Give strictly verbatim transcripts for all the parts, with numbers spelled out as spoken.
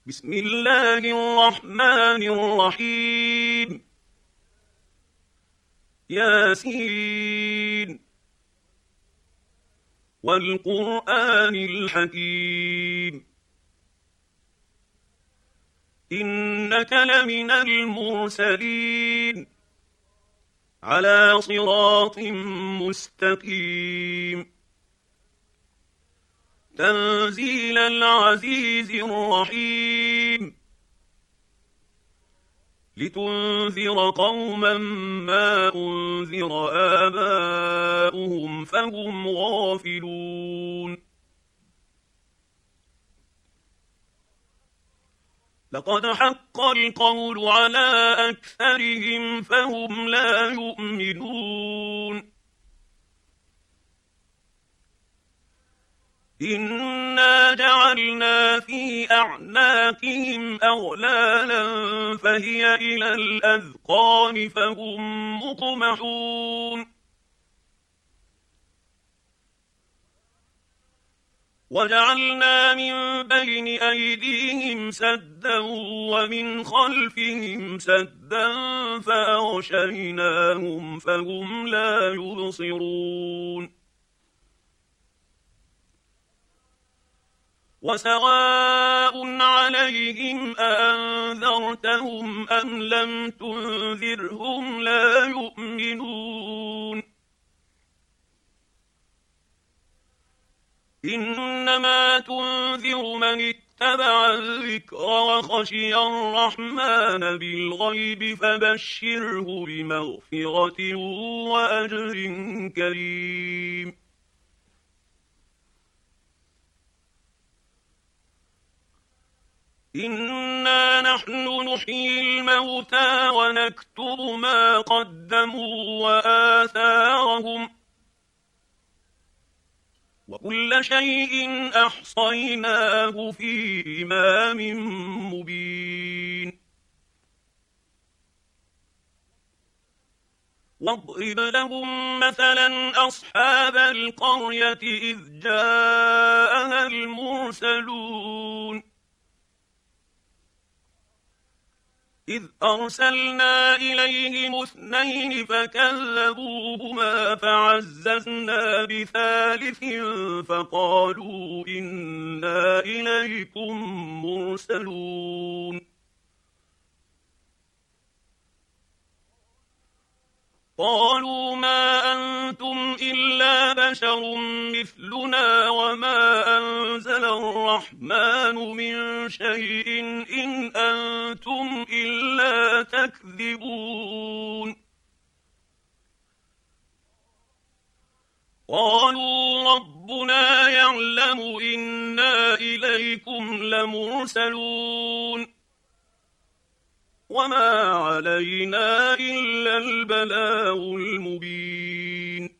بسم الله الرحمن الرحيم. ياسين والقرآن الحكيم إنك لمن المرسلين على صراط مستقيم تنزيل العزيز الرحيم لتنذر قوما ما أنذر آباؤهم فهم غافلون. لقد حق القول على أكثرهم فهم لا يؤمنون. إنا جعلنا في أعناقهم أغلالا فهي إلى الأذقان فهم مقمحون. وجعلنا من بين أيديهم سدا ومن خلفهم سدا فأغشيناهم فهم لا يبصرون. وسواء عليهم أأنذرتهم أم لم تنذرهم لا يؤمنون. إنما تنذر من اتبع الذكر وخشي الرحمن بالغيب فبشره بمغفرة وأجر كريم. إنا نحن نحيي الموتى ونكتب ما قدموا وآثارهم وكل شيء أحصيناه في إمام مبين. واضرب لهم مثلا أصحاب القرية إذ جاءها المرسلون إذ أرسلنا إليهم اثنين فكذبوهما فعززنا بثالث فقالوا إنا إليكم مرسلون. قالوا ما أنتم إلا بشر مثلنا وما أنزل الرحمن من شيء إن أنتم إلا تكذبون. قالوا ربنا يعلم إنا إليكم لمرسلون وما علينا إلا البلاغ المبين.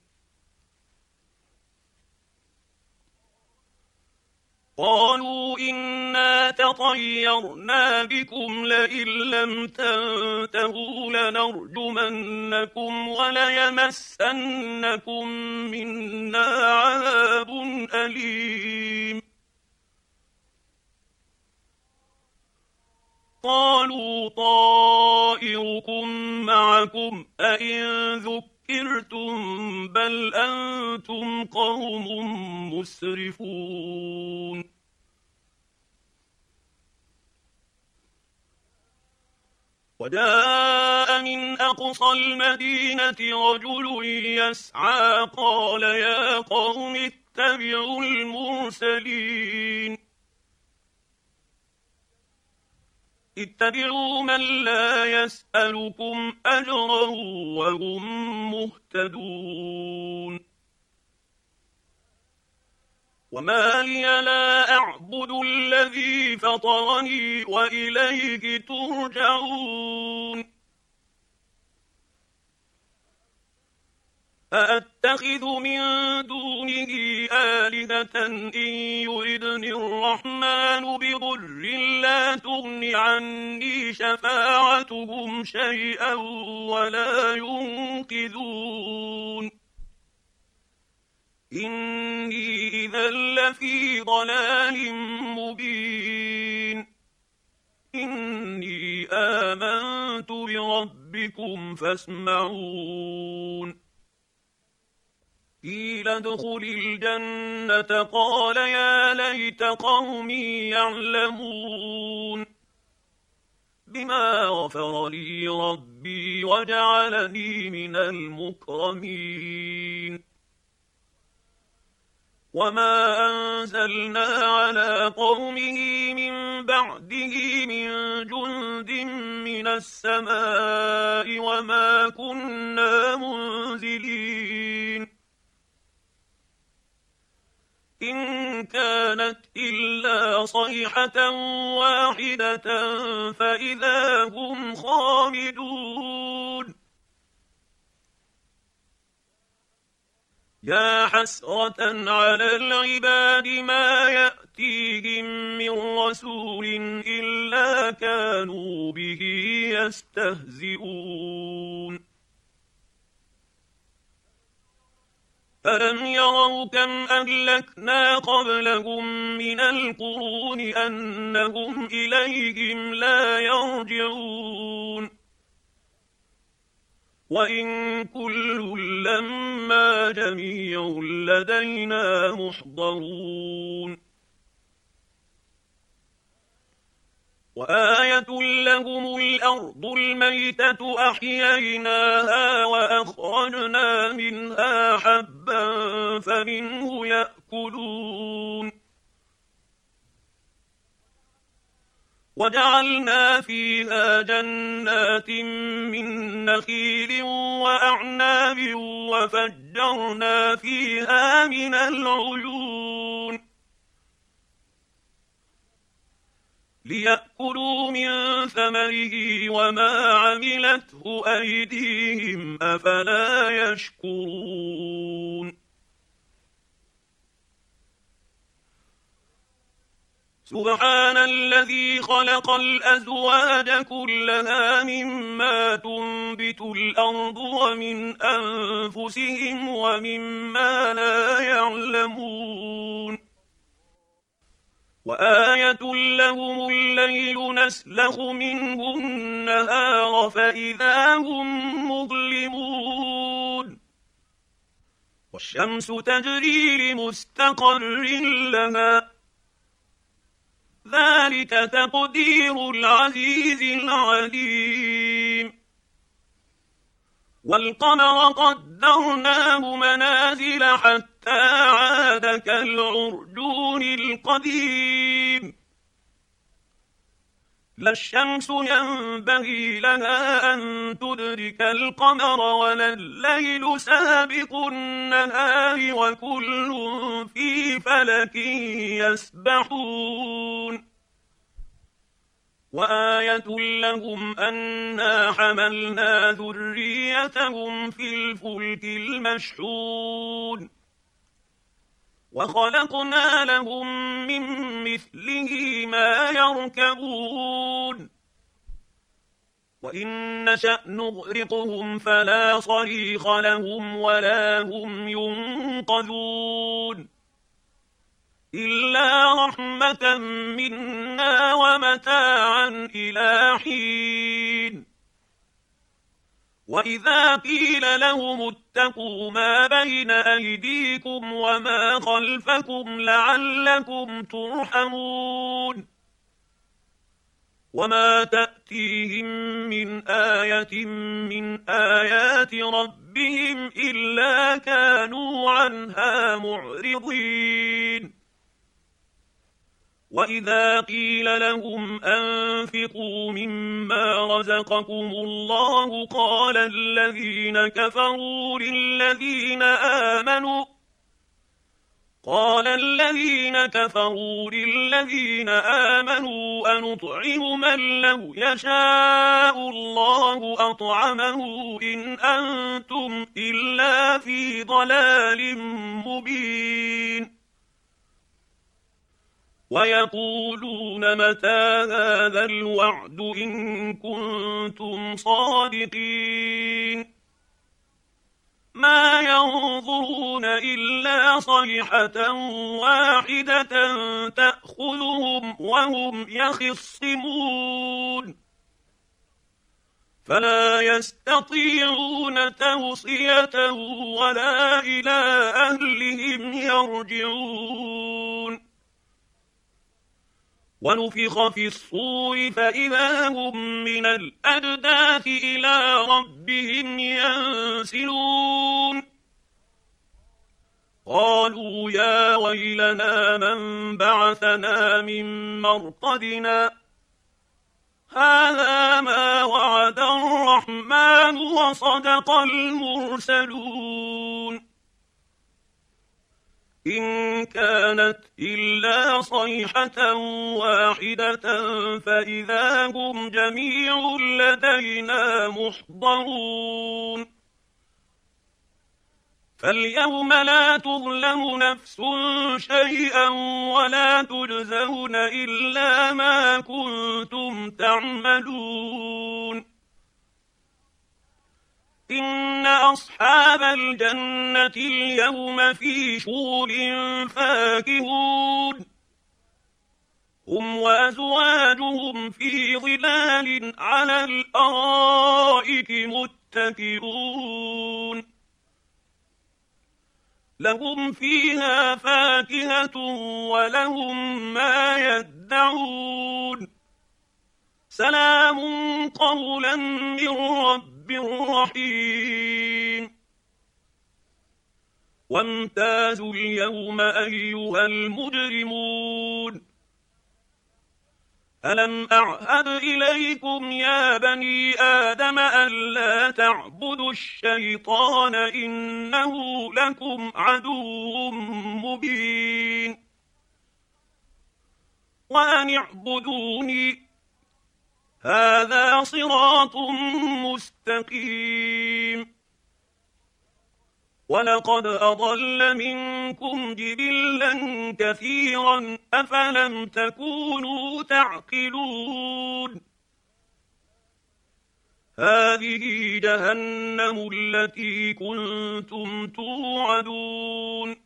قالوا إنا تطيرنا بكم لئن لم تنتهوا لنرجمنكم وليمسنكم منا عذاب أليم. قالوا طائركم معكم أئن ذكرتم بل أنتم قوم مسرفون. وجاء من أقصى المدينة رجل يسعى قال يا قوم اتبعوا المرسلين اتبعوا من لا يسألكم أجرا وهم مهتدون. وما لي لا أعبد الذي فطرني وإليه ترجعون. أأتخذ من دونه آلهة إن يردني الرحمن بضر لا تغن عني شفاعتهم شيئا ولا ينقذون. إني إذا لفي ضلال مبين. ربكم فاسمعون قيل ادخل الجنة قال يا ليت قومي يعلمون بما غفر لي ربي وجعلني من المكرمين وما أنزلنا على قومه من بعده من جند من السماء وما كنا منزلين إن كانت إلا صيحة واحدة فإذا هم خامدون يا حسرة على العباد ما يأتيهم من رسول إلا كانوا به يستهزئون ألم يروا كم أهلكنا قبلهم من القرون أنهم إليهم لا يرجعون وإن كل لما جميع لدينا محضرون وآية لهم الأرض الميتة أحييناها وأخرجنا منها حبا فمنه يأكلون وجعلنا فيها جنات من نخيل وأعناب وفجرنا فيها من العيون ليأكلوا من ثمره وما عملته أيديهم أفلا يشكرون سبحان الذي خلق الأزواج كلها مما تنبت الأرض ومن أنفسهم ومما لا يعلمون وآية لهم الليل نسلخ منه النهار فإذا هم مظلمون والشمس تجري لمستقر لها ذلك تقدير العزيز العليم والقمر قدرناه منازل حتى عاد كالعرجون القديم لا الشمس ينبغي لها أن تدرك القمر ولا الليل سابق النهار وكل في فلك يسبحون وآية لهم أنا حملنا ذريتهم في الفلك المشحون وخلقنا لهم من مثله ما يركبون وإن نشأ نغرقهم فلا صريخ لهم ولا هم ينقذون إلا رحمة منا ومتاعا إلى حين وإذا قيل لهم اتقوا ما بين أيديكم وما خلفكم لعلكم ترحمون وما تأتيهم من آية من آيات ربهم إلا كانوا عنها معرضين وإذا قيل لهم أنفقوا مما رزقكم الله قال الذين كفروا للذين آمنوا قال الذين كفروا للذين آمنوا أنطعم من لو يشاء الله أطعمه إن أنتم إلا في ضلال مبين ويقولون متى هذا الوعد إن كنتم صادقين ما ينظرون إلا صيحة واحدة تأخذهم وهم يخصمون فلا يستطيعون توصية ولا إلى أهلهم يرجعون ونفخ في الصور فإذا هم من الأجداث إلى ربهم ينسلون قالوا يا ويلنا من بعثنا من مرقدنا هذا ما وعد الرحمن وصدق المرسلون إن كانت إلا صيحة واحدة فإذا هم جميع لدينا محضرون فاليوم لا تظلم نفس شيئا ولا تجزون إلا ما كنتم تعملون إن أصحاب الجنة اليوم في شغل فاكهون هم وأزواجهم في ظلال على الأرائك متكئون لهم فيها فاكهة ولهم ما يدعون سلام قولا من رب رحيم وامتازوا اليوم أيها المجرمون ألم أعهد إليكم يا بني آدم ألا تعبدوا الشيطان إنه لكم عدو مبين وأن اعبدوني هذا صراط مستقيم ولقد أضل منكم جبلا كثيرا أفلم تكونوا تعقلون هذه جهنم التي كنتم توعدون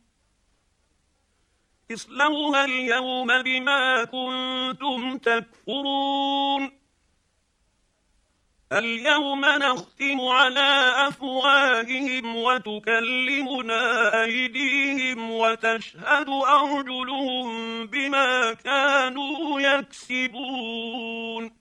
اصلوها اليوم بما كنتم تكفرون اليوم نختم على أفواههم وتكلمنا أيديهم وتشهد أرجلهم بما كانوا يكسبون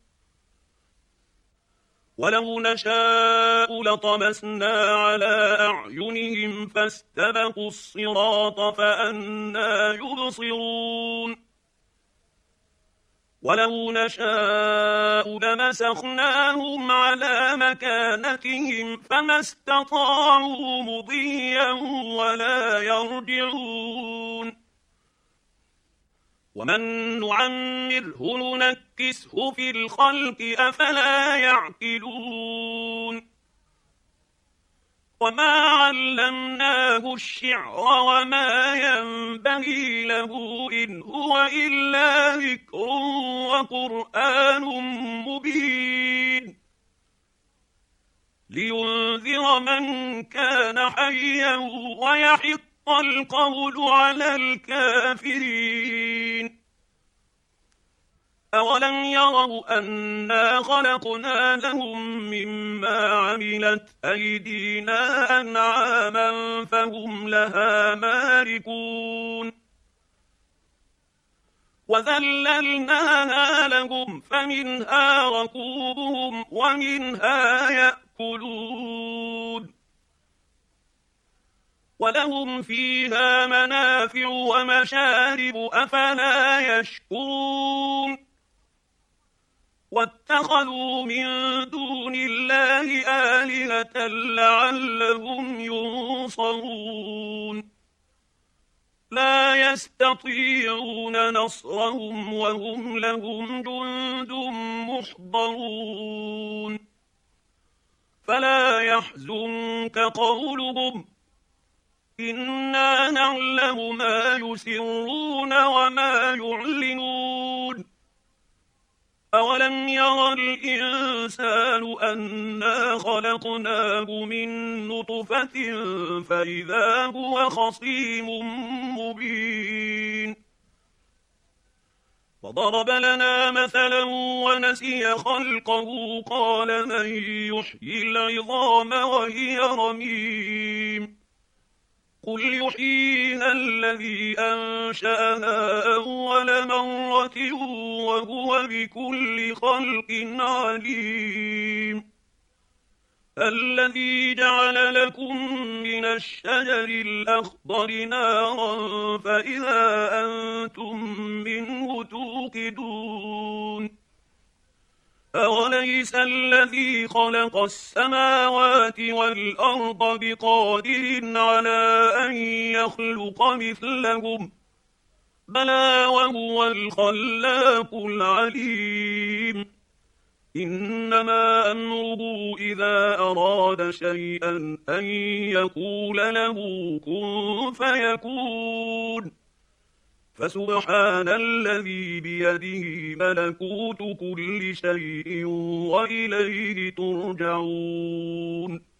ولو نشاء لطمسنا على أعينهم فاستبقوا الصراط فأنى يبصرون ولو نشاء لمسخناهم على مكانتهم فما استطاعوا مضيا ولا يرجعون ومن نعمره ننكسه في الخلق أفلا يعقلون وما علمناه الشعر وما ينبغي له إن هو إلا ذكر وقرآن مبين لينذر من كان حيا ويحق القول على الكافرين أولم يروا أنا خلقنا لهم مما عملت أيدينا أنعاما فهم لها مالكون وذللناها لهم فمنها ركوبهم ومنها يأكلون ولهم فيها منافع ومشارب أفلا يشكرون واتخذوا من دون الله آلهة لعلهم ينصرون لا يستطيعون نصرهم وهم لهم جند محضرون فلا يحزنك قولهم إنا نعلم ما يسرون وما يعلنون أولم ير الإنسان أنا خلقناه من نطفة فإذا هو خصيم مبين فضرب لنا مثلا ونسي خلقه قال من يحيي العظام وهي رميم قل يحييها الذي أنشأها أول مرة وهو بكل خلق عليم الذي جعل لكم من الشجر الأخضر نارا فإذا أنتم منه توقدون أوليس الذي خلق السماوات والأرض بقادر على أن يخلق مثلهم بلى وهو الخلاق العليم إنما أمره إذا أراد شيئا أن يقول له كن فيكون فسبحان الذي بيده ملكوت كل شيء وإليه ترجعون